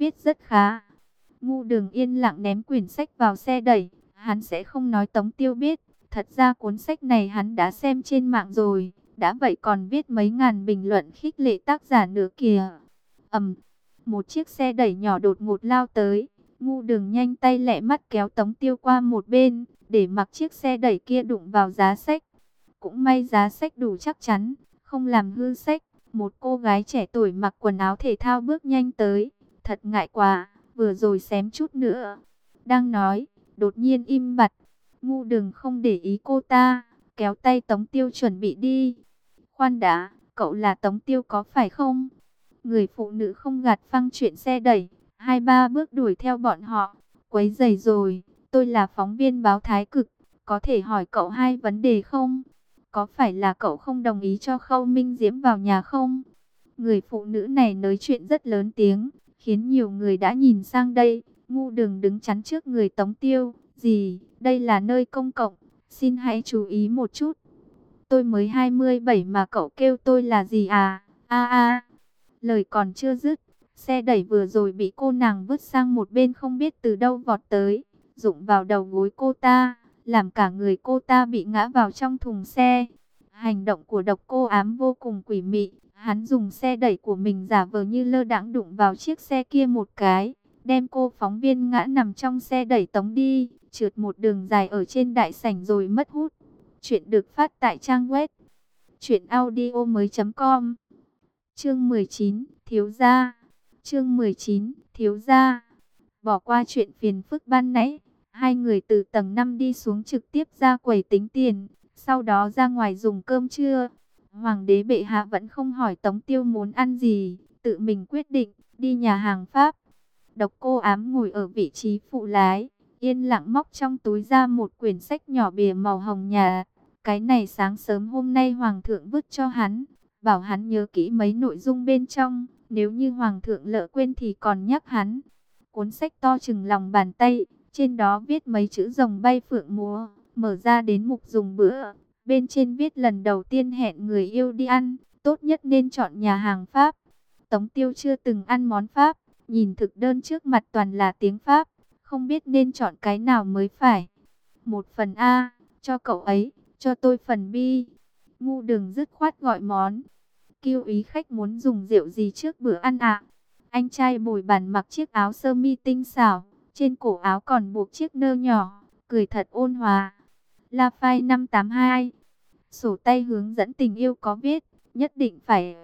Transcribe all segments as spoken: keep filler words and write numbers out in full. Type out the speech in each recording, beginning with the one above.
viết rất khá. Ngu Đường yên lặng ném quyển sách vào xe đẩy. Hắn sẽ không nói Tống Tiêu biết. Thật ra cuốn sách này hắn đã xem trên mạng rồi. Đã vậy còn viết mấy ngàn bình luận khích lệ tác giả nữa kìa. Ầm, một chiếc xe đẩy nhỏ đột ngột lao tới. Ngu Đường nhanh tay lẹ mắt kéo Tống Tiêu qua một bên, để mặc chiếc xe đẩy kia đụng vào giá sách. Cũng may giá sách đủ chắc chắn, không làm hư sách. Một cô gái trẻ tuổi mặc quần áo thể thao bước nhanh tới. Thật ngại quá, vừa rồi xém chút nữa. Đang nói, đột nhiên im bặt. Ngu Đường không để ý cô ta, kéo tay Tống Tiêu chuẩn bị đi. Khoan đã, cậu là Tống Tiêu có phải không? Người phụ nữ không gạt phăng chuyện xe đẩy, hai ba bước đuổi theo bọn họ. Quấy rầy rồi, tôi là phóng viên báo Thái Cực, có thể hỏi cậu hai vấn đề không? Có phải là cậu không đồng ý cho Khâu Minh Diễm vào nhà không? Người phụ nữ này nói chuyện rất lớn tiếng, khiến nhiều người đã nhìn sang đây. Ngu Đường đứng chắn trước người Tống Tiêu. Gì, đây là nơi công cộng, xin hãy chú ý một chút. Tôi mới hai mươi bảy mà cậu kêu tôi là gì à? A a. Lời còn chưa dứt, xe đẩy vừa rồi bị cô nàng vứt sang một bên không biết từ đâu vọt tới, rụng vào đầu gối cô ta, làm cả người cô ta bị ngã vào trong thùng xe. Hành động của Độc Cô Ám vô cùng quỷ mị, hắn dùng xe đẩy của mình giả vờ như lơ đãng đụng vào chiếc xe kia một cái, đem cô phóng viên ngã nằm trong xe đẩy tống đi, trượt một đường dài ở trên đại sảnh rồi mất hút. Chuyện được phát tại trang web truyện audio mới chấm com. Chương mười chín, thiếu gia. Chương mười chín, thiếu gia. Bỏ qua chuyện phiền phức ban nãy, hai người từ tầng năm đi xuống trực tiếp ra quầy tính tiền, sau đó ra ngoài dùng cơm trưa. Hoàng đế bệ hạ vẫn không hỏi Tống Tiêu muốn ăn gì, tự mình quyết định đi nhà hàng Pháp. Độc Cô Ám ngồi ở vị trí phụ lái, yên lặng móc trong túi ra một quyển sách nhỏ bìa màu hồng nhạt. Cái này sáng sớm hôm nay Hoàng thượng vứt cho hắn, bảo hắn nhớ kỹ mấy nội dung bên trong, nếu như Hoàng thượng lỡ quên thì còn nhắc hắn. Cuốn sách to chừng lòng bàn tay, trên đó viết mấy chữ rồng bay phượng múa, mở ra đến mục dùng bữa. Bên trên viết lần đầu tiên hẹn người yêu đi ăn, tốt nhất nên chọn nhà hàng Pháp. Tống Tiêu chưa từng ăn món Pháp, nhìn thực đơn trước mặt toàn là tiếng Pháp, không biết nên chọn cái nào mới phải. Một phần A, cho cậu ấy, cho tôi phần B. Ngu Đường dứt khoát gọi món. Kêu ý khách muốn dùng rượu gì trước bữa ăn ạ? Anh trai bồi bàn mặc chiếc áo sơ mi tinh xảo, trên cổ áo còn buộc chiếc nơ nhỏ, cười thật ôn hòa. La Phai năm tám hai. Sổ tay hướng dẫn tình yêu có viết, nhất định phải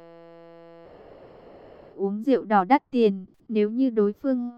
uống rượu đỏ đắt tiền, nếu như đối phương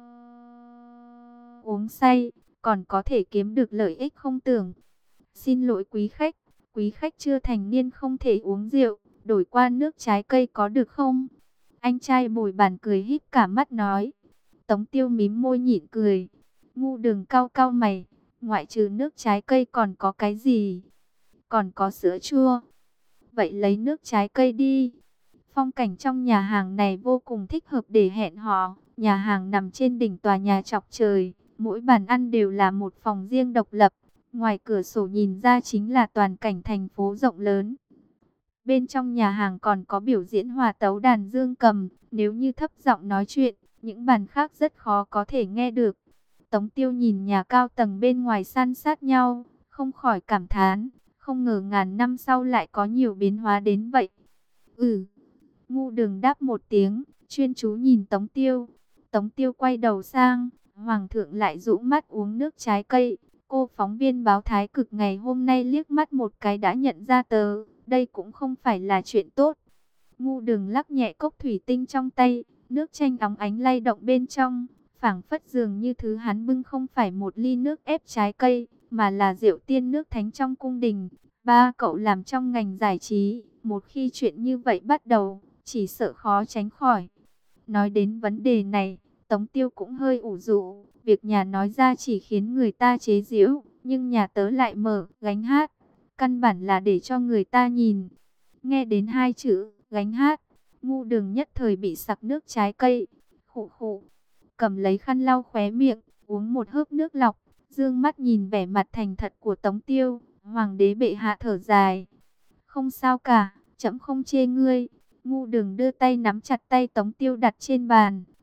uống say, còn có thể kiếm được lợi ích không tưởng. Xin lỗi quý khách, quý khách chưa thành niên không thể uống rượu, đổi qua nước trái cây có được không? Anh trai bồi bàn cười híp cả mắt nói. Tống Tiêu mím môi nhịn cười. Ngu Đường cau cau mày, ngoại trừ nước trái cây còn có cái gì? Còn có sữa chua. Vậy lấy nước trái cây đi. Phong cảnh trong nhà hàng này vô cùng thích hợp để hẹn hò. Nhà hàng nằm trên đỉnh tòa nhà chọc trời, mỗi bàn ăn đều là một phòng riêng độc lập. Ngoài cửa sổ nhìn ra chính là toàn cảnh thành phố rộng lớn. Bên trong nhà hàng còn có biểu diễn hòa tấu đàn dương cầm, nếu như thấp giọng nói chuyện, những bàn khác rất khó có thể nghe được. Tống Tiêu nhìn nhà cao tầng bên ngoài san sát nhau, không khỏi cảm thán, không ngờ ngàn năm sau lại có nhiều biến hóa đến vậy. Ừ, Ngu Đường đáp một tiếng, chuyên chú nhìn Tống Tiêu. Tống Tiêu quay đầu sang, Hoàng thượng lại rũ mắt uống nước trái cây. Cô phóng viên báo Thái Cực ngày hôm nay liếc mắt một cái đã nhận ra tờ, đây cũng không phải là chuyện tốt. Ngu Đường lắc nhẹ cốc thủy tinh trong tay, nước chanh óng ánh lay động bên trong, phảng phất dường như thứ hắn bưng không phải một ly nước ép trái cây, mà là rượu tiên nước thánh trong cung đình. Ba cậu làm trong ngành giải trí, một khi chuyện như vậy bắt đầu, chỉ sợ khó tránh khỏi. Nói đến vấn đề này, Tống Tiêu cũng hơi ủ rũ, việc nhà nói ra chỉ khiến người ta chế giễu, nhưng nhà tớ lại mở gánh hát, căn bản là để cho người ta nhìn. Nghe đến hai chữ gánh hát, Ngu Đường nhất thời bị sặc nước trái cây, khụ khụ, cầm lấy khăn lau khóe miệng, uống một hớp nước lọc, dương mắt nhìn vẻ mặt thành thật của Tống Tiêu. Hoàng đế bệ hạ thở dài, không sao cả, trẫm không chê ngươi. Ngu Đường đưa tay nắm chặt tay Tống Tiêu đặt trên bàn,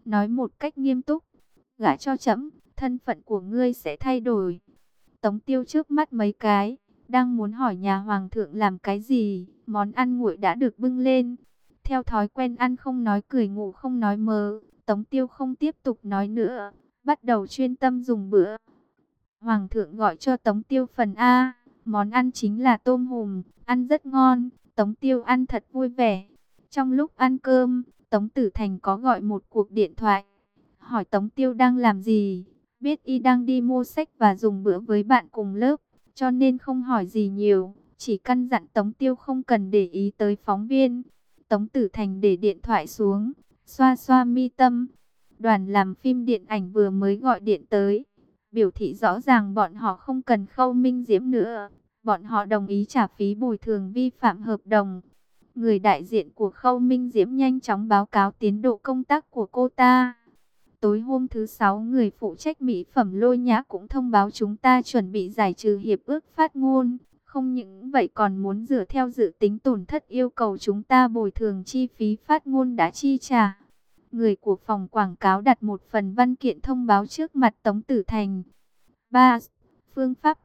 nói một cách nghiêm túc, gả cho trẫm, thân phận của ngươi sẽ thay đổi. Tống Tiêu trước mắt mấy cái, đang muốn hỏi nhà hoàng thượng làm cái gì, món ăn nguội đã được bưng lên. Theo thói quen ăn không nói cười, ngủ không nói mơ, Tống Tiêu không tiếp tục nói nữa, bắt đầu chuyên tâm dùng bữa. Hoàng thượng gọi cho Tống Tiêu phần A, món ăn chính là tôm hùm, ăn rất ngon, Tống Tiêu ăn thật vui vẻ. Trong lúc ăn cơm, Tống Tử Thành có gọi một cuộc điện thoại, hỏi Tống Tiêu đang làm gì, biết y đang đi mua sách và dùng bữa với bạn cùng lớp, cho nên không hỏi gì nhiều, chỉ căn dặn Tống Tiêu không cần để ý tới phóng viên. Tống Tử Thành để điện thoại xuống, xoa xoa mi tâm. Đoàn làm phim điện ảnh vừa mới gọi điện tới, biểu thị rõ ràng bọn họ không cần Khâu Minh Diễm nữa, bọn họ đồng ý trả phí bồi thường vi phạm hợp đồng. Người đại diện của Khâu Minh Diễm nhanh chóng báo cáo tiến độ công tác của cô ta. Tối hôm thứ Sáu, người phụ trách mỹ phẩm Lôi Nhã cũng thông báo chúng ta chuẩn bị giải trừ hiệp ước phát ngôn. Không những vậy còn muốn dựa theo dự tính tổn thất yêu cầu chúng ta bồi thường chi phí phát ngôn đã chi trả. Người của phòng quảng cáo đặt một phần văn kiện thông báo trước mặt Tống Tử Thành. ba. Phương pháp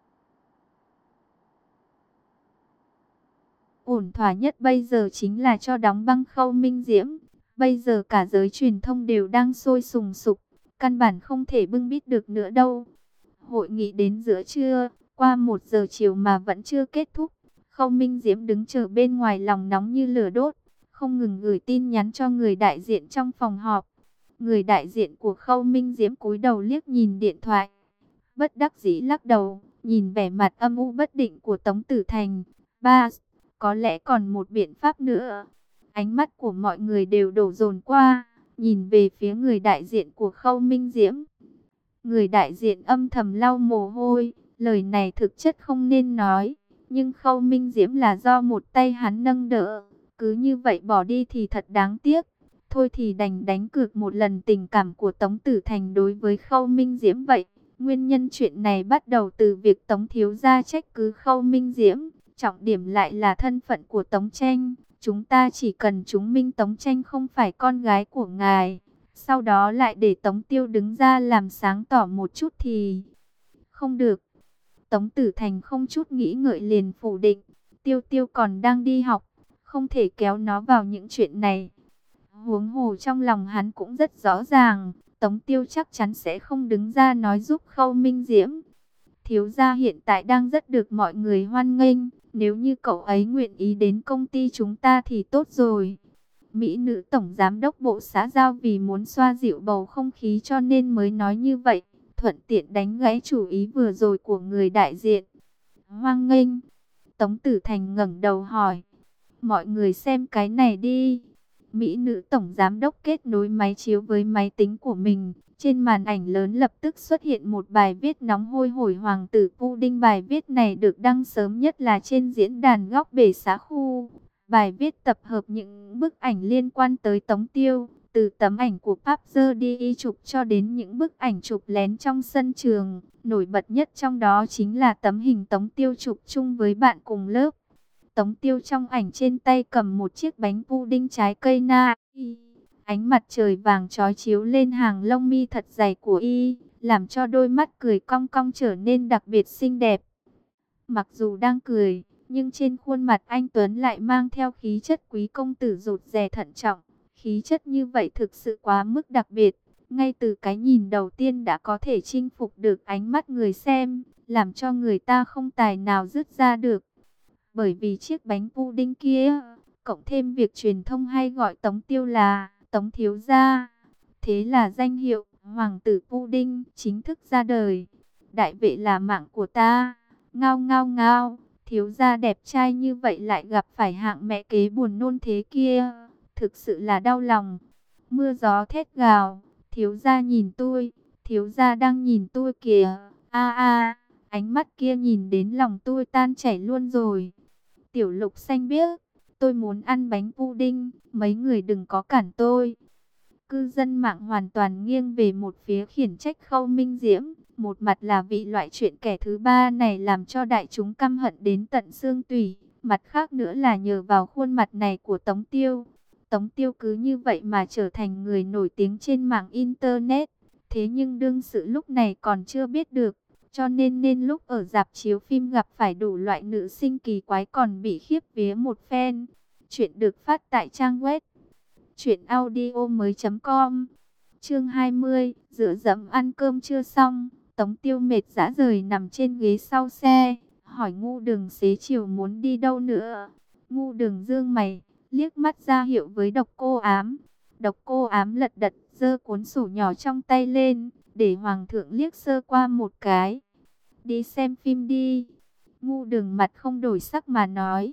ổn thỏa nhất bây giờ chính là cho đóng băng Khâu Minh Diễm. Bây giờ cả giới truyền thông đều đang sôi sùng sục, căn bản không thể bưng bít được nữa đâu. Hội nghị đến giữa trưa, qua một giờ chiều mà vẫn chưa kết thúc. Khâu Minh Diễm đứng chờ bên ngoài lòng nóng như lửa đốt, không ngừng gửi tin nhắn cho người đại diện trong phòng họp. Người đại diện của Khâu Minh Diễm cúi đầu liếc nhìn điện thoại, bất đắc dĩ lắc đầu, nhìn vẻ mặt âm u bất định của Tống Tử Thành. Ba, có lẽ còn một biện pháp nữa. Ánh mắt của mọi người đều đổ dồn qua, nhìn về phía người đại diện của Khâu Minh Diễm. Người đại diện âm thầm lau mồ hôi, lời này thực chất không nên nói, nhưng Khâu Minh Diễm là do một tay hắn nâng đỡ, cứ như vậy bỏ đi thì thật đáng tiếc. Thôi thì đành đánh cược một lần tình cảm của Tống Tử Thành đối với Khâu Minh Diễm vậy. Nguyên nhân chuyện này bắt đầu từ việc Tống thiếu gia trách cứ Khâu Minh Diễm, trọng điểm lại là thân phận của Tống Tranh. Chúng ta chỉ cần chứng minh Tống Tranh không phải con gái của ngài, sau đó lại để Tống Tiêu đứng ra làm sáng tỏ một chút thì không được. Tống Tử Thành không chút nghĩ ngợi liền phủ định, Tiêu Tiêu còn đang đi học, không thể kéo nó vào những chuyện này. Huống hồ trong lòng hắn cũng rất rõ ràng, Tống Tiêu chắc chắn sẽ không đứng ra nói giúp Khâu Minh Diễm. Thiếu gia hiện tại đang rất được mọi người hoan nghênh, nếu như cậu ấy nguyện ý đến công ty chúng ta thì tốt rồi. Mỹ nữ tổng giám đốc bộ xã giao vì muốn xoa dịu bầu không khí cho nên mới nói như vậy, thuận tiện đánh gãy chủ ý vừa rồi của người đại diện. Hoan nghênh. Tống Tử Thành ngẩng đầu hỏi, mọi người xem cái này đi. Mỹ nữ tổng giám đốc kết nối máy chiếu với máy tính của mình. Trên màn ảnh lớn lập tức xuất hiện một bài viết nóng hôi hổi Hoàng tử Pudding. Bài viết này được đăng sớm nhất là trên diễn đàn Góc Bể Xã Khu. Bài viết tập hợp những bức ảnh liên quan tới Tống Tiêu, từ tấm ảnh của Papzer đi chụp cho đến những bức ảnh chụp lén trong sân trường. Nổi bật nhất trong đó chính là tấm hình Tống Tiêu chụp chung với bạn cùng lớp. Tống Tiêu trong ảnh trên tay cầm một chiếc bánh pudding trái cây na. Ánh mặt trời vàng chói chiếu lên hàng lông mi thật dày của y, làm cho đôi mắt cười cong cong trở nên đặc biệt xinh đẹp. Mặc dù đang cười, nhưng trên khuôn mặt anh Tuấn lại mang theo khí chất quý công tử rụt rè thận trọng. Khí chất như vậy thực sự quá mức đặc biệt, ngay từ cái nhìn đầu tiên đã có thể chinh phục được ánh mắt người xem, làm cho người ta không tài nào dứt ra được. Bởi vì chiếc bánh pudding kia, cộng thêm việc truyền thông hay gọi Tống Tiêu là Tống thiếu gia, thế là danh hiệu Hoàng tử Pudding chính thức ra đời. Đại vệ là mạng của ta, ngao ngao ngao, thiếu gia đẹp trai như vậy lại gặp phải hạng mẹ kế buồn nôn thế kia, thực sự là đau lòng. Mưa gió thét gào, thiếu gia nhìn tôi, thiếu gia đang nhìn tôi kìa, a a, ánh mắt kia nhìn đến lòng tôi tan chảy luôn rồi. Tiểu Lục xanh biếc, tôi muốn ăn bánh pudding, mấy người đừng có cản tôi. Cư dân mạng hoàn toàn nghiêng về một phía khiển trách Khâu Minh Diễm. Một mặt là vị loại chuyện kẻ thứ ba này làm cho đại chúng căm hận đến tận xương tủy. Mặt khác nữa là nhờ vào khuôn mặt này của Tống Tiêu. Tống Tiêu cứ như vậy mà trở thành người nổi tiếng trên mạng Internet. Thế nhưng đương sự lúc này còn chưa biết được. Cho nên nên lúc ở rạp chiếu phim gặp phải đủ loại nữ sinh kỳ quái còn bị khiếp vía một phen. Chuyện được phát tại trang web truyện audio mới chấm com. Chương hai mươi, dựa dẫm ăn cơm chưa xong, Tống Tiêu mệt rã rời nằm trên ghế sau xe, hỏi Ngu Đường xế chiều muốn đi đâu nữa. Ngu Đường dương mày, liếc mắt ra hiệu với Độc Cô Ám. Độc Cô Ám lật đật giơ cuốn sổ nhỏ trong tay lên, để Hoàng thượng liếc sơ qua một cái. Đi xem phim đi. Ngu Đường mặt không đổi sắc mà nói.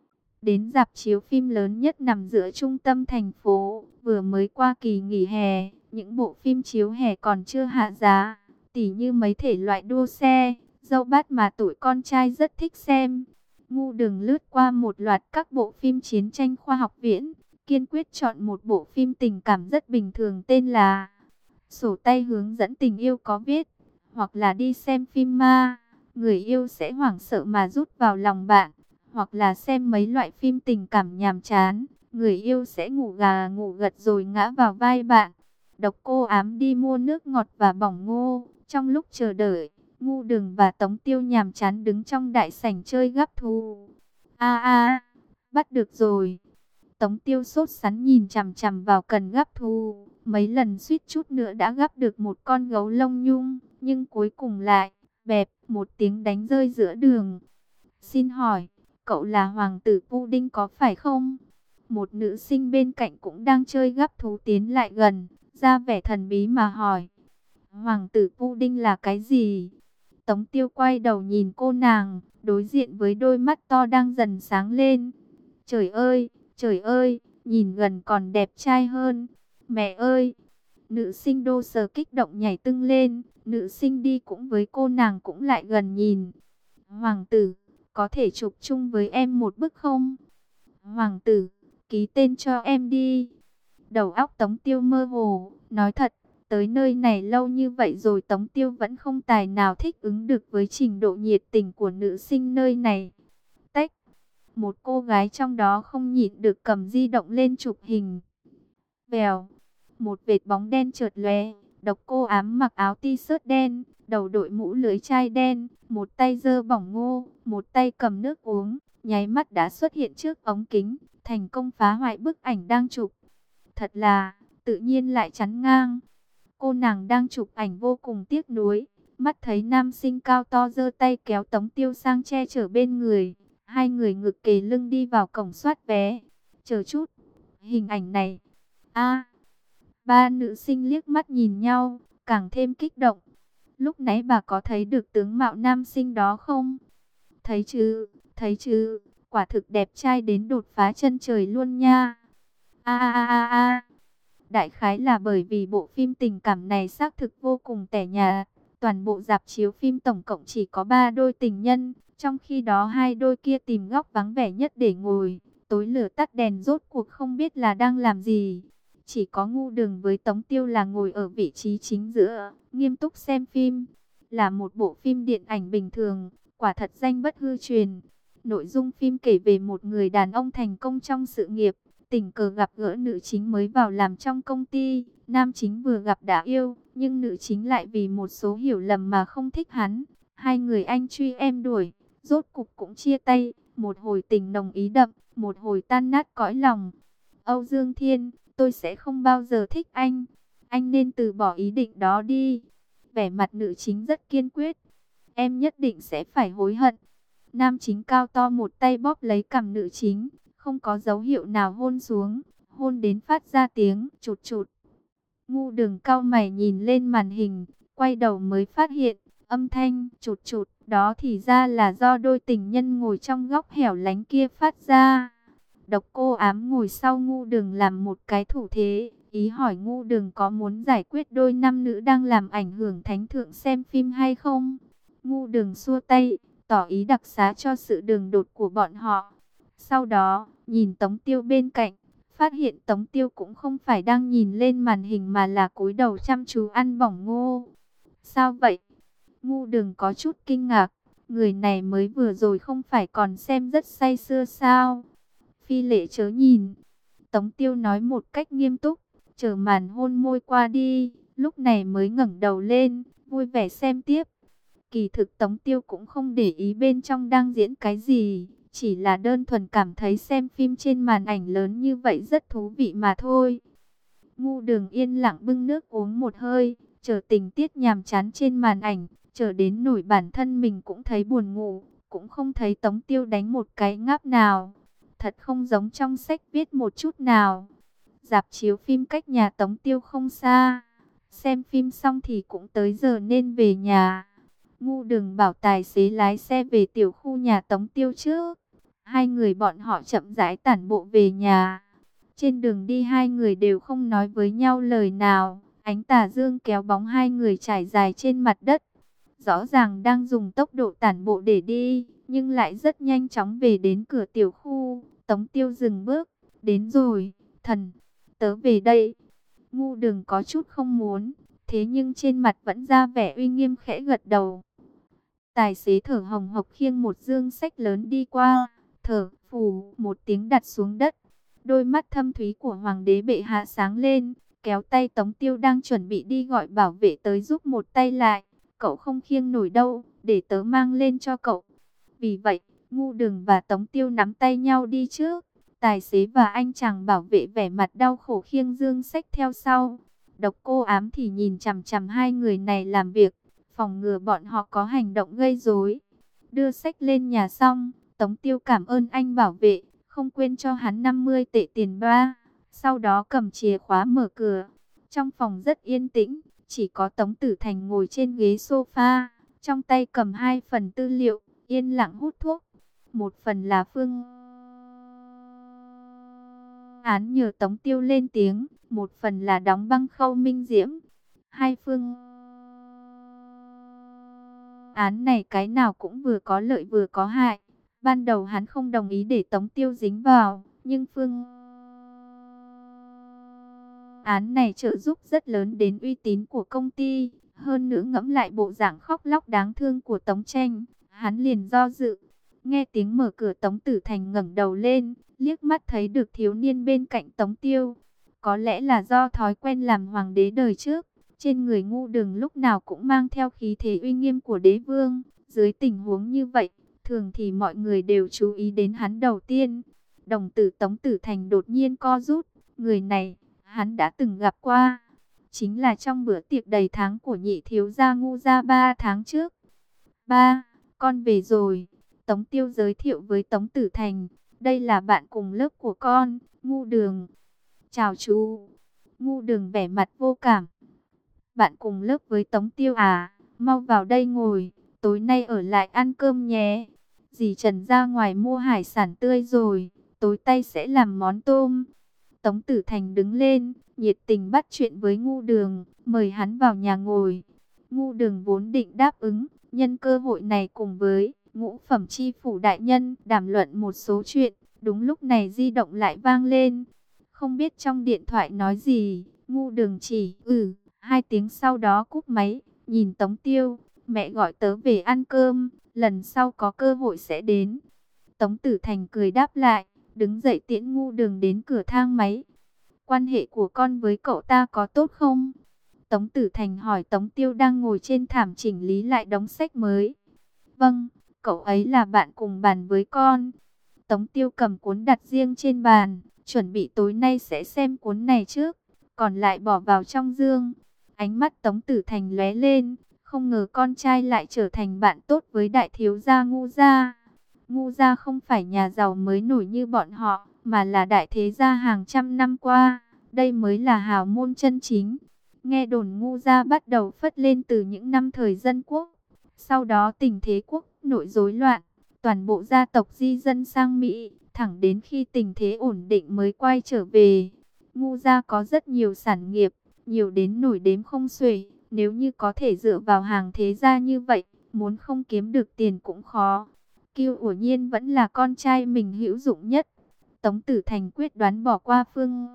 Đến rạp chiếu phim lớn nhất nằm giữa trung tâm thành phố, vừa mới qua kỳ nghỉ hè, những bộ phim chiếu hè còn chưa hạ giá, tỉ như mấy thể loại đua xe, dâu bát mà tụi con trai rất thích xem. Ngu Đường lướt qua một loạt các bộ phim chiến tranh khoa học viễn, kiên quyết chọn một bộ phim tình cảm rất bình thường tên là Sổ tay hướng dẫn tình yêu có viết, hoặc là đi xem phim ma, người yêu sẽ hoảng sợ mà rút vào lòng bạn, hoặc là xem mấy loại phim tình cảm nhàm chán, người yêu sẽ ngủ gà ngủ gật rồi ngã vào vai bạn. Độc Cô Ám đi mua nước ngọt và bỏng ngô. Trong lúc chờ đợi, Ngu Đường và Tống Tiêu nhàm chán đứng trong đại sảnh chơi gắp thú. A a, bắt được rồi. Tống Tiêu sốt sắng nhìn chằm chằm vào cần gắp thú, mấy lần suýt chút nữa đã gắp được một con gấu lông nhung, nhưng cuối cùng lại bẹp một tiếng đánh rơi giữa đường. Xin hỏi, cậu là hoàng tử Pudding có phải không? Một nữ sinh bên cạnh cũng đang chơi gắp thú tiến lại gần, ra vẻ thần bí mà hỏi. Hoàng tử Pudding là cái gì? Tống Tiêu quay đầu nhìn cô nàng, đối diện với đôi mắt to đang dần sáng lên. Trời ơi, trời ơi, nhìn gần còn đẹp trai hơn. Mẹ ơi! Nữ sinh đô sờ kích động nhảy tưng lên, nữ sinh đi cũng với cô nàng cũng lại gần nhìn. Hoàng tử, có thể chụp chung với em một bức không? Hoàng tử, ký tên cho em đi. Đầu óc Tống Tiêu mơ hồ, nói thật, tới nơi này lâu như vậy rồi Tống Tiêu vẫn không tài nào thích ứng được với trình độ nhiệt tình của nữ sinh nơi này. Tách, một cô gái trong đó không nhịn được cầm di động lên chụp hình. Vèo, một vệt bóng đen chợt lóe, Độc Cô Ám mặc áo t-shirt đen, đầu đội mũ lưới chai đen, một tay giơ bỏng ngô, một tay cầm nước uống, nháy mắt đã xuất hiện trước ống kính, thành công phá hoại bức ảnh đang chụp. Thật là, tự nhiên lại chắn ngang. Cô nàng đang chụp ảnh vô cùng tiếc nuối, mắt thấy nam sinh cao to giơ tay kéo Tống Tiêu sang che chở bên người, hai người ngực kề lưng đi vào cổng soát vé. Chờ chút, hình ảnh này, a, ba nữ sinh liếc mắt nhìn nhau, càng thêm kích động. Lúc nãy bà có thấy được tướng mạo nam sinh đó không? Thấy chứ, thấy chứ, quả thực đẹp trai đến đột phá chân trời luôn nha. A a a a. Đại khái là bởi vì bộ phim tình cảm này xác thực vô cùng tẻ nhạt. Toàn bộ rạp chiếu phim tổng cộng chỉ có ba đôi tình nhân, trong khi đó hai đôi kia tìm góc vắng vẻ nhất để ngồi. Tối lửa tắt đèn rốt cuộc không biết là đang làm gì. Chỉ có Ngu Đường với Tống Tiêu là ngồi ở vị trí chính giữa, nghiêm túc xem phim. Là một bộ phim điện ảnh bình thường, quả thật danh bất hư truyền. Nội dung phim kể về một người đàn ông thành công trong sự nghiệp, tình cờ gặp gỡ nữ chính mới vào làm trong công ty. Nam chính vừa gặp đã yêu, nhưng nữ chính lại vì một số hiểu lầm mà không thích hắn. Hai người anh truy em đuổi, rốt cục cũng chia tay. Một hồi tình nồng ý đậm, một hồi tan nát cõi lòng. Âu Dương Thiên, tôi sẽ không bao giờ thích anh. Anh nên từ bỏ ý định đó đi. Vẻ mặt nữ chính rất kiên quyết. Em nhất định sẽ phải hối hận. Nam chính cao to một tay bóp lấy cằm nữ chính, không có dấu hiệu nào hôn xuống, hôn đến phát ra tiếng chụt chụt. Ngu Đường cau mày nhìn lên màn hình, quay đầu mới phát hiện, âm thanh chụt chụt đó thì ra là do đôi tình nhân ngồi trong góc hẻo lánh kia phát ra. Độc Cô Ám ngồi sau Ngu Đường làm một cái thủ thế, ý hỏi Ngu Đường có muốn giải quyết đôi nam nữ đang làm ảnh hưởng thánh thượng xem phim hay không. Ngu Đường xua tay, tỏ ý đặc xá cho sự đường đột của bọn họ. Sau đó, nhìn Tống Tiêu bên cạnh, phát hiện Tống Tiêu cũng không phải đang nhìn lên màn hình mà là cúi đầu chăm chú ăn bỏng ngô. Sao vậy? Ngu Đường có chút kinh ngạc, người này mới vừa rồi không phải còn xem rất say sưa sao? Phi Lệ chớ nhìn. Tống Tiêu nói một cách nghiêm túc, chờ màn hôn môi qua đi, lúc này mới ngẩng đầu lên, vui vẻ xem tiếp. Kỳ thực Tống Tiêu cũng không để ý bên trong đang diễn cái gì, chỉ là đơn thuần cảm thấy xem phim trên màn ảnh lớn như vậy rất thú vị mà thôi. Ngu Đường yên lặng bưng nước uống một hơi, chờ tình tiết nhàm chán trên màn ảnh, chờ đến nổi bản thân mình cũng thấy buồn ngủ, cũng không thấy Tống Tiêu đánh một cái ngáp nào. Thật không giống trong sách viết một chút nào. Rạp chiếu phim cách nhà Tống Tiêu không xa. Xem phim xong thì cũng tới giờ nên về nhà. Ngu Đường bảo tài xế lái xe về tiểu khu nhà Tống Tiêu trước. Hai người bọn họ chậm rãi tản bộ về nhà. Trên đường đi hai người đều không nói với nhau lời nào. Ánh tà dương kéo bóng hai người trải dài trên mặt đất. Rõ ràng đang dùng tốc độ tản bộ để đi, nhưng lại rất nhanh chóng về đến cửa tiểu khu. Tống Tiêu dừng bước, đến rồi, thần, tớ về đây. Ngu Đường có chút không muốn, thế nhưng trên mặt vẫn ra vẻ uy nghiêm khẽ gật đầu. Tài xế thở hồng hộc khiêng một dương sách lớn đi qua, thở phù một tiếng đặt xuống đất. Đôi mắt thâm thúy của hoàng đế bệ hạ sáng lên, kéo tay Tống Tiêu đang chuẩn bị đi gọi bảo vệ tới giúp một tay lại. Cậu không khiêng nổi đâu, để tớ mang lên cho cậu. Vì vậy, Ngu Đường và Tống Tiêu nắm tay nhau đi trước. Tài xế và anh chàng bảo vệ vẻ mặt đau khổ khiêng dương sách theo sau. Độc Cô Ám thì nhìn chằm chằm hai người này làm việc, phòng ngừa bọn họ có hành động gây rối. Đưa sách lên nhà xong, Tống Tiêu cảm ơn anh bảo vệ, không quên cho hắn năm mươi tệ tiền ba. Sau đó cầm chìa khóa mở cửa. Trong phòng rất yên tĩnh, chỉ có Tống Tử Thành ngồi trên ghế sofa, trong tay cầm hai phần tư liệu, yên lặng hút thuốc. Một phần là phương án nhờ Tống Tiêu lên tiếng, một phần là đóng băng Khâu Minh Diễm. Hai phương án này cái nào cũng vừa có lợi vừa có hại. Ban đầu hắn không đồng ý để Tống Tiêu dính vào, nhưng phương án này trợ giúp rất lớn đến uy tín của công ty. Hơn nữa ngẫm lại bộ dạng khóc lóc đáng thương của Tống Tranh, hắn liền do dự. Nghe tiếng mở cửa, Tống Tử Thành ngẩng đầu lên, liếc mắt thấy được thiếu niên bên cạnh Tống Tiêu. Có lẽ là do thói quen làm hoàng đế đời trước, trên người Ngu Đường lúc nào cũng mang theo khí thế uy nghiêm của đế vương. Dưới tình huống như vậy, thường thì mọi người đều chú ý đến hắn đầu tiên. Đồng tử Tống Tử Thành đột nhiên co rút, người này hắn đã từng gặp qua, chính là trong bữa tiệc đầy tháng của nhị thiếu gia Ngu gia ba tháng trước. Ba, con về rồi. Tống Tiêu giới thiệu với Tống Tử Thành, đây là bạn cùng lớp của con, Ngu Đường. Chào chú. Ngu Đường vẻ mặt vô cảm. Bạn cùng lớp với Tống Tiêu à, mau vào đây ngồi, tối nay ở lại ăn cơm nhé. Dì Trần ra ngoài mua hải sản tươi rồi, tối tay sẽ làm món tôm. Tống Tử Thành đứng lên, nhiệt tình bắt chuyện với Ngu Đường, mời hắn vào nhà ngồi. Ngu Đường vốn định đáp ứng, nhân cơ hội này cùng với Ngũ Phẩm Chi Phủ đại nhân đàm luận một số chuyện. Đúng lúc này di động lại vang lên. Không biết trong điện thoại nói gì, Ngu Đường chỉ ừ hai tiếng sau đó cúp máy, nhìn Tống Tiêu, mẹ gọi tớ về ăn cơm, lần sau có cơ hội sẽ đến. Tống Tử Thành cười đáp lại, đứng dậy tiễn Ngu Đường đến cửa thang máy. Quan hệ của con với cậu ta có tốt không? Tống Tử Thành hỏi Tống Tiêu đang ngồi trên thảm chỉnh lý lại đống sách mới. Vâng, cậu ấy là bạn cùng bàn với con. Tống Tiêu cầm cuốn đặt riêng trên bàn, chuẩn bị tối nay sẽ xem cuốn này trước, còn lại bỏ vào trong dương. Ánh mắt Tống Tử Thành lóe lên, không ngờ con trai lại trở thành bạn tốt với đại thiếu gia Ngu gia. Ngu gia không phải nhà giàu mới nổi như bọn họ, mà là đại thế gia hàng trăm năm qua, đây mới là hào môn chân chính. Nghe đồn Ngu gia bắt đầu phất lên từ những năm thời Dân Quốc, sau đó tình thế quốc nội rối loạn, toàn bộ gia tộc di dân sang Mỹ, thẳng đến khi tình thế ổn định mới quay trở về. Ngu gia có rất nhiều sản nghiệp, nhiều đến nổi đếm không xuể, nếu như có thể dựa vào hàng thế gia như vậy, muốn không kiếm được tiền cũng khó. Kiêu Uổng Nhiên vẫn là con trai mình hữu dụng nhất. Tống Tử Thành quyết đoán bỏ qua phương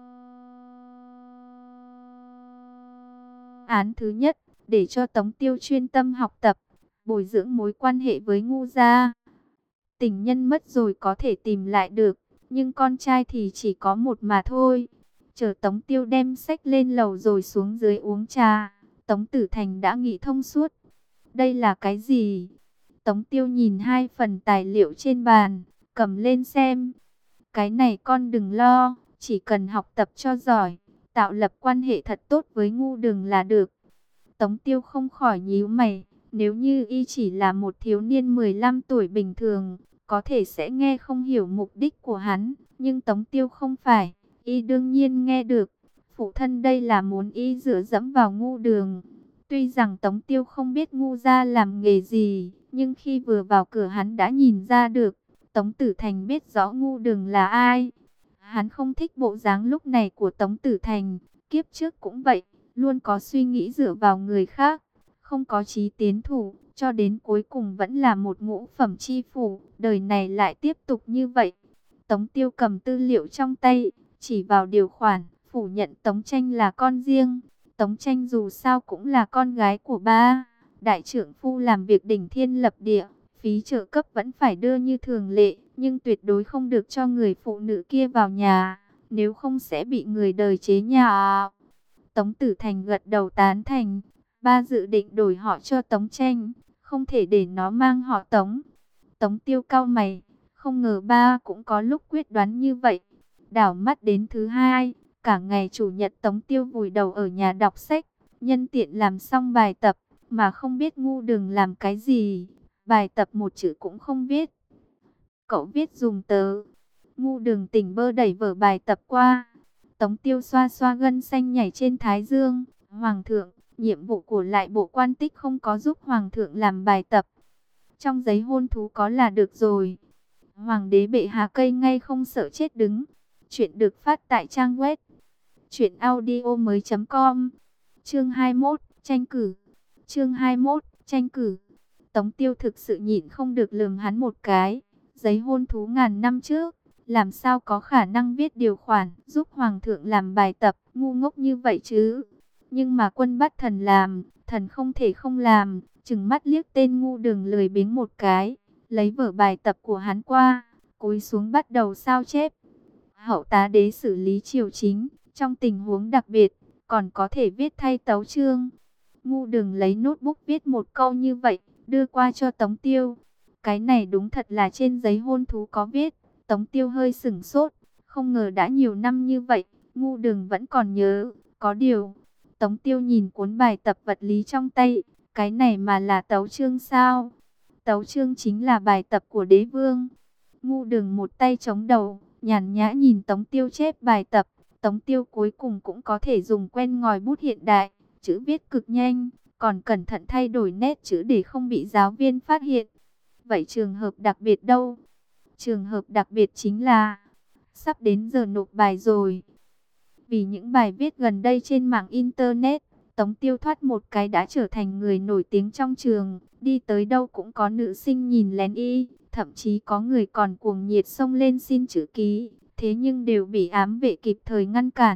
án thứ nhất, để cho Tống Tiêu chuyên tâm học tập, bồi dưỡng mối quan hệ với Ngu gia. Tình nhân mất rồi có thể tìm lại được, nhưng con trai thì chỉ có một mà thôi. Chờ Tống Tiêu đem sách lên lầu rồi xuống dưới uống trà, Tống Tử Thành đã nghĩ thông suốt. Đây là cái gì? Tống Tiêu nhìn hai phần tài liệu trên bàn, cầm lên xem. Cái này con đừng lo, chỉ cần học tập cho giỏi, tạo lập quan hệ thật tốt với Ngu Đường là được. Tống Tiêu không khỏi nhíu mày, nếu như y chỉ là một thiếu niên mười lăm tuổi bình thường, có thể sẽ nghe không hiểu mục đích của hắn, nhưng Tống Tiêu không phải, y đương nhiên nghe được. Phụ thân đây là muốn y dựa dẫm vào Ngu Đường. Tuy rằng Tống Tiêu không biết Ngu gia làm nghề gì, nhưng khi vừa vào cửa hắn đã nhìn ra được, Tống Tử Thành biết rõ Ngu Đường là ai. Hắn không thích bộ dáng lúc này của Tống Tử Thành, kiếp trước cũng vậy, luôn có suy nghĩ dựa vào người khác, không có chí tiến thủ, cho đến cuối cùng vẫn là một ngũ phẩm chi phủ, đời này lại tiếp tục như vậy. Tống Tiêu cầm tư liệu trong tay, chỉ vào điều khoản, phủ nhận Tống Tranh là con riêng. Tống Tranh dù sao cũng là con gái của ba, đại trưởng phu làm việc đỉnh thiên lập địa, phí trợ cấp vẫn phải đưa như thường lệ, nhưng tuyệt đối không được cho người phụ nữ kia vào nhà, nếu không sẽ bị người đời chế nhạo. Tống Tử Thành gật đầu tán thành, ba dự định đổi họ cho Tống Tranh, không thể để nó mang họ Tống. Tống Tiêu cau mày, không ngờ ba cũng có lúc quyết đoán như vậy. Đảo mắt đến thứ hai, cả ngày chủ nhật Tống Tiêu vùi đầu ở nhà đọc sách, nhân tiện làm xong bài tập, mà không biết Ngu Đường làm cái gì, bài tập một chữ cũng không viết. Cậu viết dùng tớ. Ngu Đường tỉnh bơ đẩy vở bài tập qua. Tống Tiêu xoa xoa gân xanh nhảy trên thái dương. Hoàng thượng, nhiệm vụ của lại bộ quan tích không có giúp Hoàng thượng làm bài tập. Trong giấy hôn thú có là được rồi. Hoàng đế bệ hạ cây ngay không sợ chết đứng. Chuyện được phát tại trang web truyện audio mới chấm com. Chương hai mươi mốt, tranh cử. Chương hai mươi mốt, tranh cử. Tống Tiêu thực sự nhịn không được lườm hắn một cái. Giấy hôn thú ngàn năm trước, làm sao có khả năng viết điều khoản giúp Hoàng thượng làm bài tập, ngu ngốc như vậy chứ. Nhưng mà quân bắt thần làm, thần không thể không làm. Trừng mắt liếc tên Ngu Đường lười biếng một cái, lấy vở bài tập của hắn qua, cúi xuống bắt đầu sao chép. Hậu tá đế xử lý triều chính, trong tình huống đặc biệt, còn có thể viết thay tấu chương. Ngu Đường lấy notebook viết một câu như vậy, đưa qua cho Tống Tiêu. Cái này đúng thật là trên giấy hôn thú có viết. Tống Tiêu hơi sửng sốt, không ngờ đã nhiều năm như vậy, Ngu Đường vẫn còn nhớ. Có điều, Tống Tiêu nhìn cuốn bài tập vật lý trong tay, cái này mà là tấu chương sao? Tấu chương chính là bài tập của đế vương. Ngu Đường một tay chống đầu, nhàn nhã nhìn Tống Tiêu chép bài tập. Tống Tiêu cuối cùng cũng có thể dùng quen ngòi bút hiện đại, chữ viết cực nhanh, còn cẩn thận thay đổi nét chữ để không bị giáo viên phát hiện. Vậy trường hợp đặc biệt đâu? Trường hợp đặc biệt chính là sắp đến giờ nộp bài rồi. Vì những bài viết gần đây trên mạng Internet, Tống Tiêu thoát một cái đã trở thành người nổi tiếng trong trường. Đi tới đâu cũng có nữ sinh nhìn lén y, thậm chí có người còn cuồng nhiệt xông lên xin chữ ký. Thế nhưng đều bị ám vệ kịp thời ngăn cản.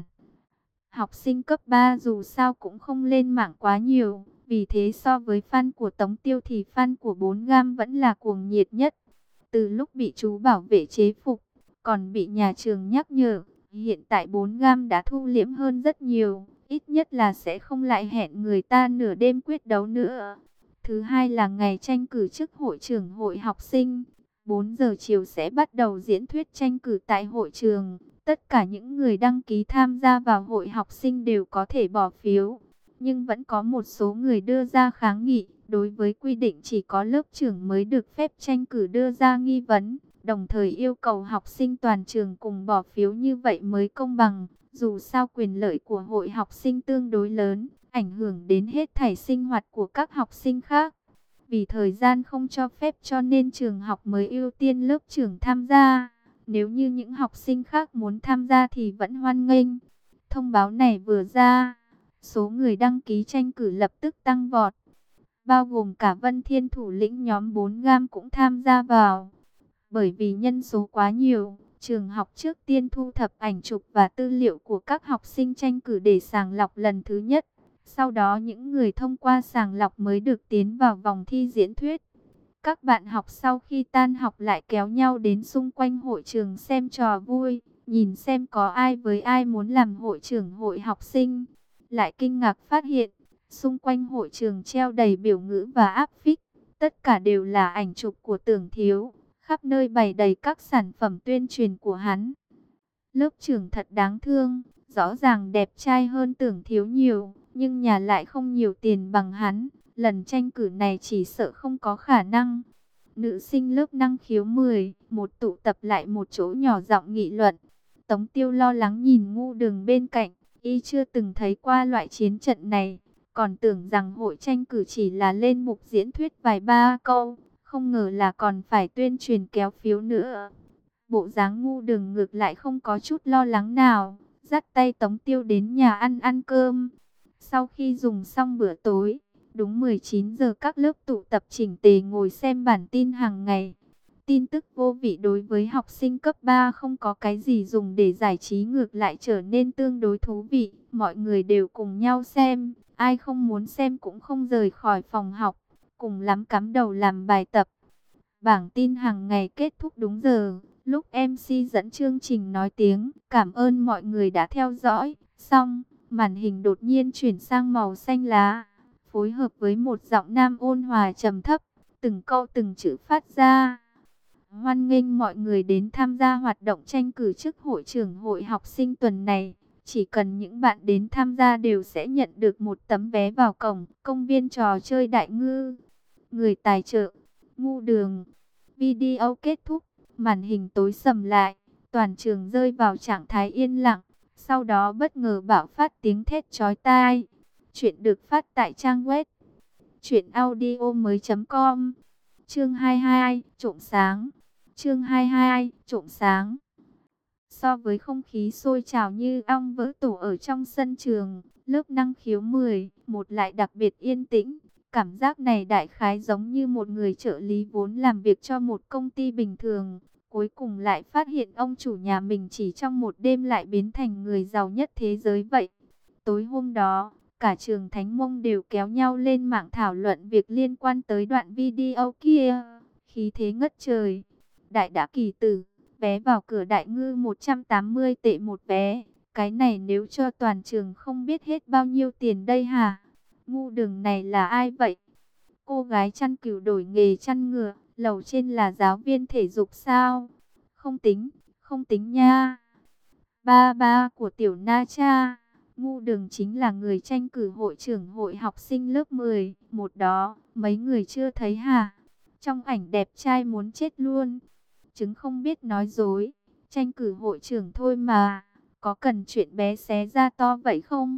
Học sinh cấp ba dù sao cũng không lên mạng quá nhiều. Vì thế so với fan của Tống Tiêu thì fan của bốn gam vẫn là cuồng nhiệt nhất. Từ lúc bị chú bảo vệ chế phục, còn bị nhà trường nhắc nhở, hiện tại bốn gam đã thu liễm hơn rất nhiều. Ít nhất là sẽ không lại hẹn người ta nửa đêm quyết đấu nữa. Thứ hai là ngày tranh cử chức hội trưởng hội học sinh. bốn giờ chiều sẽ bắt đầu diễn thuyết tranh cử tại hội trường. Tất cả những người đăng ký tham gia vào hội học sinh đều có thể bỏ phiếu. Nhưng vẫn có một số người đưa ra kháng nghị. Đối với quy định chỉ có lớp trưởng mới được phép tranh cử đưa ra nghi vấn. Đồng thời yêu cầu học sinh toàn trường cùng bỏ phiếu như vậy mới công bằng. Dù sao quyền lợi của hội học sinh tương đối lớn, ảnh hưởng đến hết thảy sinh hoạt của các học sinh khác. Vì thời gian không cho phép cho nên trường học mới ưu tiên lớp trưởng tham gia. Nếu như những học sinh khác muốn tham gia thì vẫn hoan nghênh. Thông báo này vừa ra, số người đăng ký tranh cử lập tức tăng vọt. Bao gồm cả Vân Thiên thủ lĩnh nhóm bốn gam cũng tham gia vào. Bởi vì nhân số quá nhiều, trường học trước tiên thu thập ảnh chụp và tư liệu của các học sinh tranh cử để sàng lọc lần thứ nhất. Sau đó những người thông qua sàng lọc mới được tiến vào vòng thi diễn thuyết. Các bạn học sau khi tan học lại kéo nhau đến xung quanh hội trường xem trò vui, nhìn xem có ai với ai muốn làm hội trưởng hội học sinh. Lại kinh ngạc phát hiện, xung quanh hội trường treo đầy biểu ngữ và áp phích, tất cả đều là ảnh chụp của Tưởng Thiếu, khắp nơi bày đầy các sản phẩm tuyên truyền của hắn. Lớp trưởng thật đáng thương, rõ ràng đẹp trai hơn Tưởng Thiếu nhiều, nhưng nhà lại không nhiều tiền bằng hắn. Lần tranh cử này chỉ sợ không có khả năng. Nữ sinh lớp năng khiếu mười, một tụ tập lại một chỗ nhỏ giọng nghị luận. Tống Tiêu lo lắng nhìn Ngu Đường bên cạnh, y chưa từng thấy qua loại chiến trận này, còn tưởng rằng hội tranh cử chỉ là lên mục diễn thuyết vài ba câu, không ngờ là còn phải tuyên truyền kéo phiếu nữa. Bộ dáng Ngu Đường ngược lại không có chút lo lắng nào, dắt tay Tống Tiêu đến nhà ăn ăn cơm. Sau khi dùng xong bữa tối, đúng mười chín giờ các lớp tụ tập chỉnh tề ngồi xem bản tin hàng ngày. Tin tức vô vị đối với học sinh cấp ba không có cái gì dùng để giải trí, ngược lại trở nên tương đối thú vị. Mọi người đều cùng nhau xem, ai không muốn xem cũng không rời khỏi phòng học, cùng lắm cắm đầu làm bài tập. Bảng tin hàng ngày kết thúc đúng giờ, lúc em xê dẫn chương trình nói tiếng cảm ơn mọi người đã theo dõi, xong, màn hình đột nhiên chuyển sang màu xanh lá, phối hợp với một giọng nam ôn hòa trầm thấp, từng câu từng chữ phát ra. Hoan nghênh mọi người đến tham gia hoạt động tranh cử chức hội trưởng hội học sinh tuần này. Chỉ cần những bạn đến tham gia đều sẽ nhận được một tấm vé vào cổng công viên trò chơi Đại Ngư. Người tài trợ, Ngu Đường. Video kết thúc, màn hình tối sầm lại, toàn trường rơi vào trạng thái yên lặng. Sau đó bất ngờ bạo phát tiếng thét chói tai. Chuyện được phát tại trang web truyện audio mới chấm com. Chương hai mươi hai, trộm sáng. Chương hai mươi hai, trộm sáng. So với không khí sôi trào như ong vỡ tổ ở trong sân trường, lớp năng khiếu mười, một lại đặc biệt yên tĩnh. Cảm giác này đại khái giống như một người trợ lý vốn làm việc cho một công ty bình thường, cuối cùng lại phát hiện ông chủ nhà mình chỉ trong một đêm lại biến thành người giàu nhất thế giới vậy. Tối hôm đó, cả trường Thánh Mông đều kéo nhau lên mạng thảo luận việc liên quan tới đoạn video kia, khí thế ngất trời. Đại đã kỳ tử, vé vào cửa Đại Ngư một trăm tám mươi tệ một vé, cái này nếu cho toàn trường không biết hết bao nhiêu tiền đây hả? Ngu Đường này là ai vậy? Cô gái chăn cừu đổi nghề chăn ngựa, lầu trên là giáo viên thể dục sao? Không tính, không tính nha. Ba ba của Tiểu Na Cha, Ngu Đường chính là người tranh cử hội trưởng hội học sinh lớp mười, một đó, mấy người chưa thấy hả? Trong ảnh đẹp trai muốn chết luôn. Chứng không biết nói dối, tranh cử hội trưởng thôi mà, có cần chuyện bé xé ra to vậy không?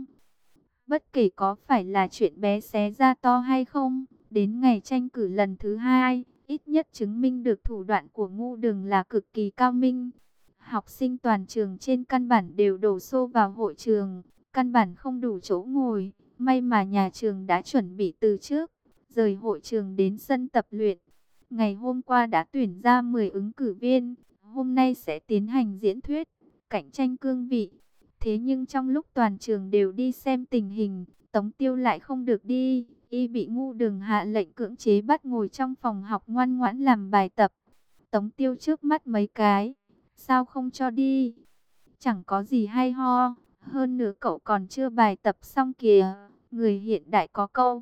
Bất kể có phải là chuyện bé xé ra to hay không, đến ngày tranh cử lần thứ hai, ít nhất chứng minh được thủ đoạn của Ngu Đường là cực kỳ cao minh. Học sinh toàn trường trên căn bản đều đổ xô vào hội trường, căn bản không đủ chỗ ngồi. May mà nhà trường đã chuẩn bị từ trước, rời hội trường đến sân tập luyện. Ngày hôm qua đã tuyển ra mười ứng cử viên, hôm nay sẽ tiến hành diễn thuyết, cạnh tranh cương vị. Thế nhưng trong lúc toàn trường đều đi xem tình hình, Tống Tiêu lại không được đi, y bị Ngu Đường hạ lệnh cưỡng chế bắt ngồi trong phòng học ngoan ngoãn làm bài tập. Tống Tiêu trước mắt mấy cái, sao không cho đi? Chẳng có gì hay ho, hơn nữa cậu còn chưa bài tập xong kìa. Người hiện đại có câu,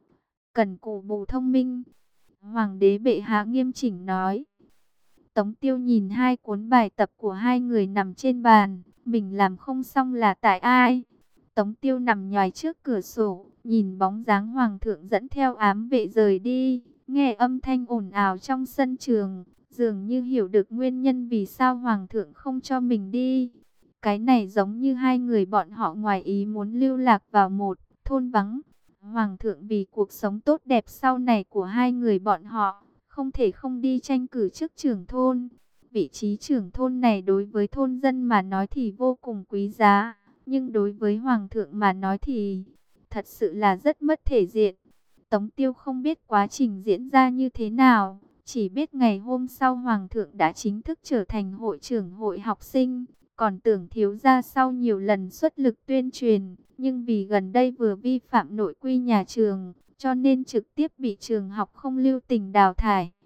cần cù bù thông minh. Hoàng đế bệ hạ nghiêm chỉnh nói. Tống Tiêu nhìn hai cuốn bài tập của hai người nằm trên bàn, mình làm không xong là tại ai? Tống Tiêu nằm nhoài trước cửa sổ, nhìn bóng dáng hoàng thượng dẫn theo ám vệ rời đi, nghe âm thanh ồn ào trong sân trường, dường như hiểu được nguyên nhân vì sao hoàng thượng không cho mình đi. Cái này giống như hai người bọn họ ngoài ý muốn lưu lạc vào một thôn vắng. Hoàng thượng vì cuộc sống tốt đẹp sau này của hai người bọn họ, không thể không đi tranh cử chức trưởng thôn. Vị trí trưởng thôn này đối với thôn dân mà nói thì vô cùng quý giá, nhưng đối với hoàng thượng mà nói thì thật sự là rất mất thể diện. Tống Tiêu không biết quá trình diễn ra như thế nào, chỉ biết ngày hôm sau hoàng thượng đã chính thức trở thành hội trưởng hội học sinh. Còn Tưởng thiếu gia sau nhiều lần xuất lực tuyên truyền, nhưng vì gần đây vừa vi phạm nội quy nhà trường, cho nên trực tiếp bị trường học không lưu tình đào thải.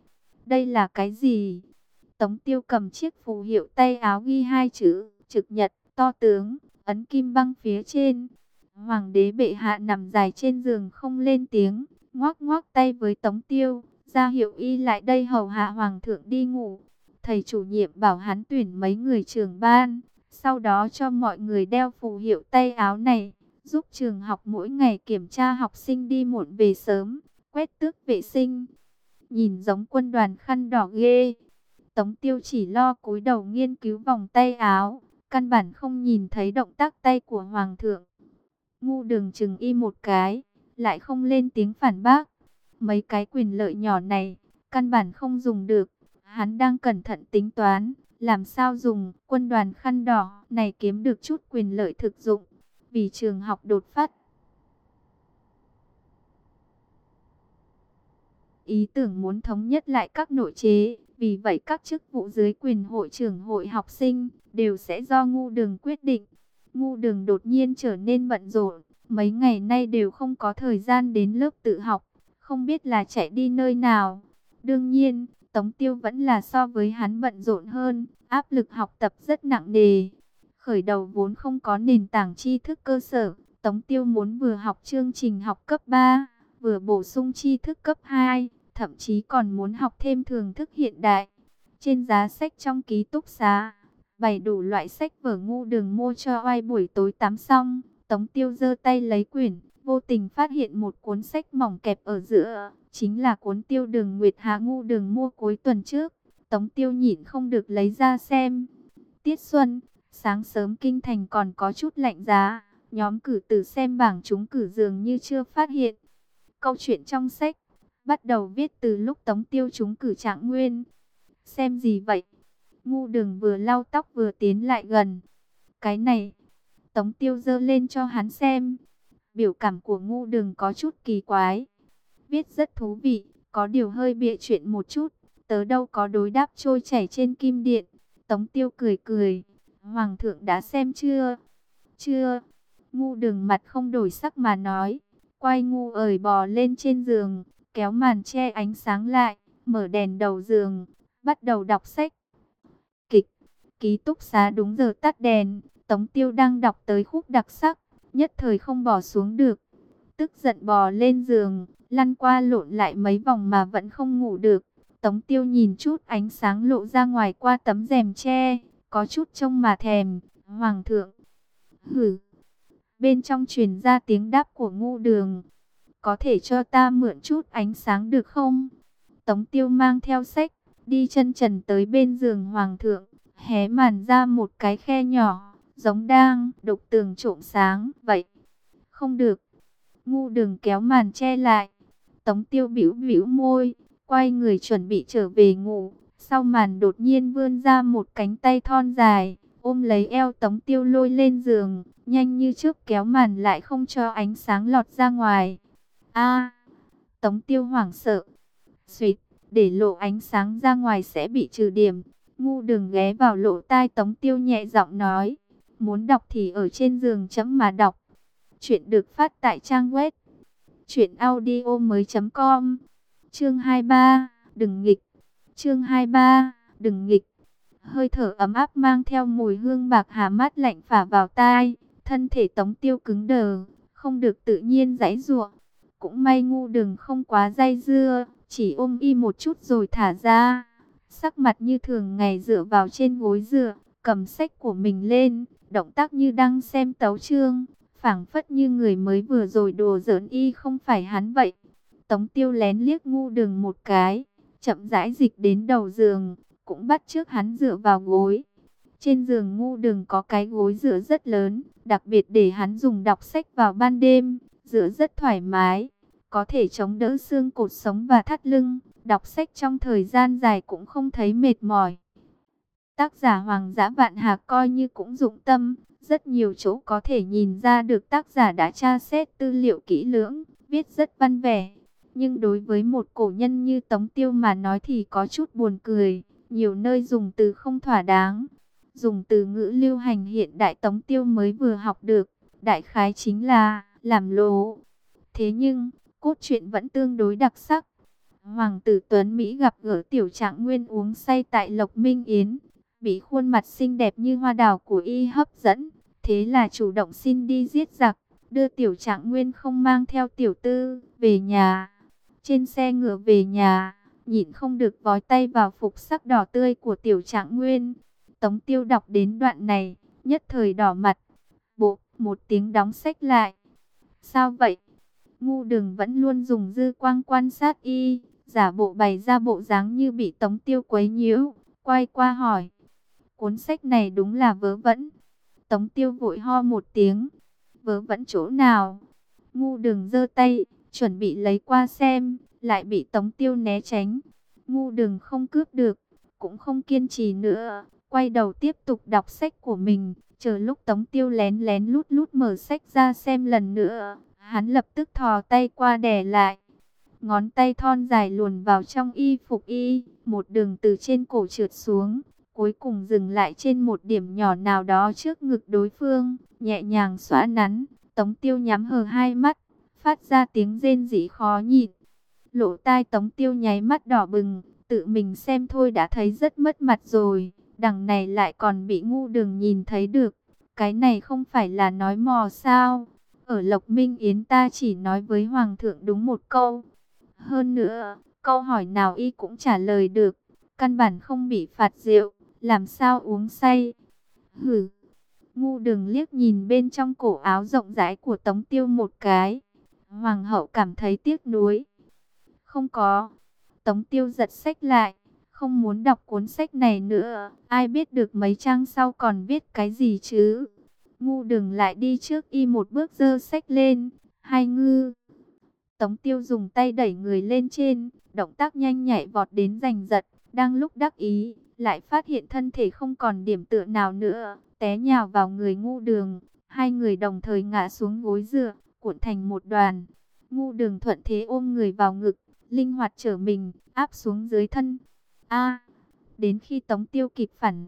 Đây là cái gì? Tống Tiêu cầm chiếc phù hiệu tay áo ghi hai chữ Trực Nhật, to tướng, ấn kim băng phía trên. Hoàng đế bệ hạ nằm dài trên giường không lên tiếng, ngoắc ngoắc tay với Tống Tiêu, ra hiệu y lại đây hầu hạ hoàng thượng đi ngủ. Thầy chủ nhiệm bảo hắn tuyển mấy người trưởng ban, sau đó cho mọi người đeo phù hiệu tay áo này, giúp trường học mỗi ngày kiểm tra học sinh đi muộn về sớm, quét tước vệ sinh. Nhìn giống quân đoàn khăn đỏ ghê. Tống Tiêu chỉ lo cúi đầu nghiên cứu vòng tay áo, căn bản không nhìn thấy động tác tay của hoàng thượng. Ngu Đường chừng y một cái, lại không lên tiếng phản bác. Mấy cái quyền lợi nhỏ này, căn bản không dùng được. Hắn đang cẩn thận tính toán, làm sao dùng quân đoàn khăn đỏ này kiếm được chút quyền lợi thực dụng. Vì trường học đột phát ý tưởng muốn thống nhất lại các nội chế, vì vậy các chức vụ dưới quyền hội trưởng hội học sinh đều sẽ do Ngu Đường quyết định. Ngu Đường đột nhiên trở nên bận rộn, mấy ngày nay đều không có thời gian đến lớp tự học, không biết là chạy đi nơi nào. Đương nhiên, Tống Tiêu vẫn là so với hắn bận rộn hơn, áp lực học tập rất nặng nề. Khởi đầu vốn không có nền tảng tri thức cơ sở, Tống Tiêu muốn vừa học chương trình học cấp ba, vừa bổ sung tri thức cấp hai, thậm chí còn muốn học thêm thường thức hiện đại. Trên giá sách trong ký túc xá, bày đủ loại sách vở Ngu Đường mua cho oai buổi tối tắm xong. Tống Tiêu giơ tay lấy quyển, vô tình phát hiện một cuốn sách mỏng kẹp ở giữa, chính là cuốn Tiêu Đường Nguyệt Hà Ngu Đường mua cuối tuần trước. Tống Tiêu nhịn không được lấy ra xem. Tiết xuân, sáng sớm kinh thành còn có chút lạnh giá, nhóm cử tử xem bảng trúng cử dường như chưa phát hiện. Câu chuyện trong sách bắt đầu viết từ lúc Tống Tiêu trúng cử trạng nguyên. Xem gì vậy? Ngu Đường vừa lau tóc vừa tiến lại gần. Cái này. Tống Tiêu giơ lên cho hắn xem. Biểu cảm của Ngu Đường có chút kỳ quái. Viết rất thú vị, có điều hơi bịa chuyện một chút. Tớ đâu có đối đáp trôi chảy trên kim điện. Tống Tiêu cười cười. Hoàng thượng đã xem chưa? Chưa. Ngu Đường mặt không đổi sắc mà nói. Quay ngu ởi bò lên trên giường, kéo màn che ánh sáng lại, mở đèn đầu giường, bắt đầu đọc sách. Kịch, ký túc xá đúng giờ tắt đèn, Tống Tiêu đang đọc tới khúc đặc sắc, nhất thời không bỏ xuống được. Tức giận bò lên giường, lăn qua lộn lại mấy vòng mà vẫn không ngủ được. Tống Tiêu nhìn chút ánh sáng lộ ra ngoài qua tấm rèm che, có chút trông mà thèm. Hoàng thượng. Hử. Bên trong truyền ra tiếng đáp của Ngu Đường. Có thể cho ta mượn chút ánh sáng được không? Tống Tiêu mang theo sách, đi chân trần tới bên giường hoàng thượng, hé màn ra một cái khe nhỏ, giống đang đục tường trộm sáng vậy. Không được. Ngu Đường kéo màn che lại. Tống Tiêu bĩu bĩu môi, quay người chuẩn bị trở về ngủ. Sau màn đột nhiên vươn ra một cánh tay thon dài, ôm lấy eo Tống Tiêu lôi lên giường, nhanh như chớp kéo màn lại không cho ánh sáng lọt ra ngoài. A! Tống Tiêu hoảng sợ. Xuyệt, để lộ ánh sáng ra ngoài sẽ bị trừ điểm. Ngu Đường ghé vào lỗ tai Tống Tiêu nhẹ giọng nói, muốn đọc thì ở trên giường chấm mà đọc. Chuyện được phát tại trang web truyện audio mới chấm com. Chương hai mươi ba, đừng nghịch. Chương hai mươi ba, đừng nghịch. Hơi thở ấm áp mang theo mùi hương bạc hà mát lạnh phả vào tai, thân thể Tống Tiêu cứng đờ, không được tự nhiên giãy giụa. Cũng may Ngu Đường không quá dây dưa, chỉ ôm y một chút rồi thả ra. Sắc mặt như thường ngày dựa vào trên gối dựa, cầm sách của mình lên, động tác như đang xem tấu chương, phảng phất như người mới vừa rồi đùa giỡn y không phải hắn vậy. Tống Tiêu lén liếc Ngu Đường một cái, chậm rãi dịch đến đầu giường, cũng bắt chước hắn dựa vào gối. Trên giường Ngu Đường có cái gối dựa rất lớn, đặc biệt để hắn dùng đọc sách vào ban đêm, dựa rất thoải mái, có thể chống đỡ xương cột sống và thắt lưng, đọc sách trong thời gian dài cũng không thấy mệt mỏi. Tác giả Hoàng Dã Vạn Hạc coi như cũng dụng tâm, rất nhiều chỗ có thể nhìn ra được tác giả đã tra xét tư liệu kỹ lưỡng, viết rất văn vẻ. Nhưng đối với một cổ nhân như Tống Tiêu mà nói thì có chút buồn cười, nhiều nơi dùng từ không thỏa đáng. Dùng từ ngữ lưu hành hiện đại Tống Tiêu mới vừa học được, đại khái chính là làm lố. Thế nhưng, cốt truyện vẫn tương đối đặc sắc. Hoàng tử Tuấn Mỹ gặp gỡ Tiểu Trạng Nguyên uống say tại Lộc Minh Yến, bị khuôn mặt xinh đẹp như hoa đào của y hấp dẫn, thế là chủ động xin đi giết giặc, đưa Tiểu Trạng Nguyên không mang theo tiểu tư về nhà. Trên xe ngựa về nhà, nhịn không được vói tay vào phục sắc đỏ tươi của Tiểu Trạng Nguyên. Tống Tiêu đọc đến đoạn này, nhất thời đỏ mặt. Bộ, một tiếng đóng sách lại. Sao vậy? Ngu Đường vẫn luôn dùng dư quang quan sát y, giả bộ bày ra bộ dáng như bị Tống Tiêu quấy nhiễu, quay qua hỏi. Cuốn sách này đúng là vớ vẩn. Tống Tiêu vội ho một tiếng. Vớ vẩn chỗ nào? Ngu Đường giơ tay, chuẩn bị lấy qua xem, lại bị Tống Tiêu né tránh. Ngu Đường không cướp được, cũng không kiên trì nữa, quay đầu tiếp tục đọc sách của mình. Chờ lúc Tống Tiêu lén lén lút lút mở sách ra xem lần nữa, hắn lập tức thò tay qua đè lại. Ngón tay thon dài luồn vào trong y phục y, một đường từ trên cổ trượt xuống, cuối cùng dừng lại trên một điểm nhỏ nào đó trước ngực đối phương, nhẹ nhàng xõa nắn. Tống Tiêu nhắm hờ hai mắt, phát ra tiếng rên rỉ khó nhịn. Lỗ tai Tống Tiêu nháy mắt đỏ bừng, tự mình xem thôi đã thấy rất mất mặt rồi, đằng này lại còn bị Ngu Đường nhìn thấy được. Cái này không phải là nói mò sao? Ở Lộc Minh Yến ta chỉ nói với Hoàng thượng đúng một câu. Hơn nữa, câu hỏi nào y cũng trả lời được, căn bản không bị phạt rượu, làm sao uống say. Hử! Ngu Đường liếc nhìn bên trong cổ áo rộng rãi của Tống Tiêu một cái. Hoàng hậu cảm thấy tiếc nuối. Không có. Tống Tiêu giật sách lại, không muốn đọc cuốn sách này nữa. Ai biết được mấy trang sau còn viết cái gì chứ. Ngu Đường lại đi trước y một bước giơ sách lên. Hai ngư. Tống Tiêu dùng tay đẩy người lên trên, động tác nhanh nhạy vọt đến giành giật. Đang lúc đắc ý, lại phát hiện thân thể không còn điểm tựa nào nữa, té nhào vào người Ngu Đường. Hai người đồng thời ngã xuống gối dựa, cuộn thành một đoàn. Ngu Đường thuận thế ôm người vào ngực, linh hoạt trở mình, áp xuống dưới thân. A, đến khi Tống Tiêu kịp phản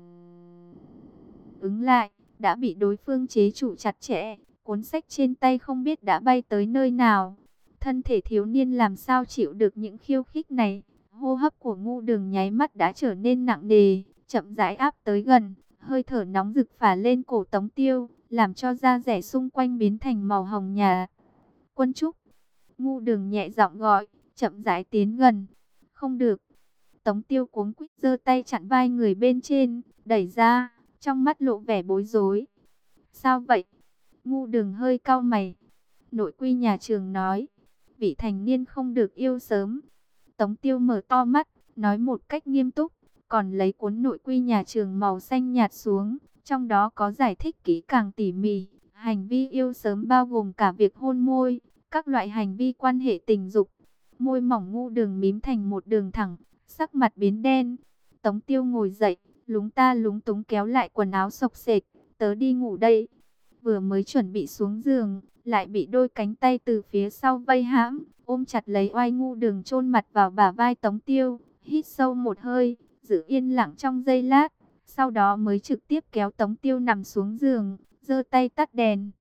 ứng lại, đã bị đối phương chế trụ chặt chẽ, cuốn sách trên tay không biết đã bay tới nơi nào. Thân thể thiếu niên làm sao chịu được những khiêu khích này, hô hấp của Ngu Đường nháy mắt đã trở nên nặng nề, chậm rãi áp tới gần, hơi thở nóng rực phả lên cổ Tống Tiêu, làm cho da rẻ xung quanh biến thành màu hồng nhạt. Quân Trúc, Ngu Đường nhẹ giọng gọi, chậm rãi tiến gần. Không được. Tống Tiêu cuống quýt giơ tay chặn vai người bên trên, đẩy ra, trong mắt lộ vẻ bối rối. Sao vậy? Ngu Đường hơi cau mày. Nội quy nhà trường nói, vị thành niên không được yêu sớm. Tống Tiêu mở to mắt, nói một cách nghiêm túc, còn lấy cuốn nội quy nhà trường màu xanh nhạt xuống, trong đó có giải thích kỹ càng tỉ mỉ. Hành vi yêu sớm bao gồm cả việc hôn môi, các loại hành vi quan hệ tình dục. Môi mỏng Ngu Đường mím thành một đường thẳng, sắc mặt biến đen. Tống Tiêu ngồi dậy, lúng ta lúng túng kéo lại quần áo xộc xệch, tớ đi ngủ đây. Vừa mới chuẩn bị xuống giường, lại bị đôi cánh tay từ phía sau vây hãm, ôm chặt lấy oai. Ngu Đường chôn mặt vào bả vai Tống Tiêu, hít sâu một hơi, giữ yên lặng trong giây lát, sau đó mới trực tiếp kéo Tống Tiêu nằm xuống giường, giơ tay tắt đèn.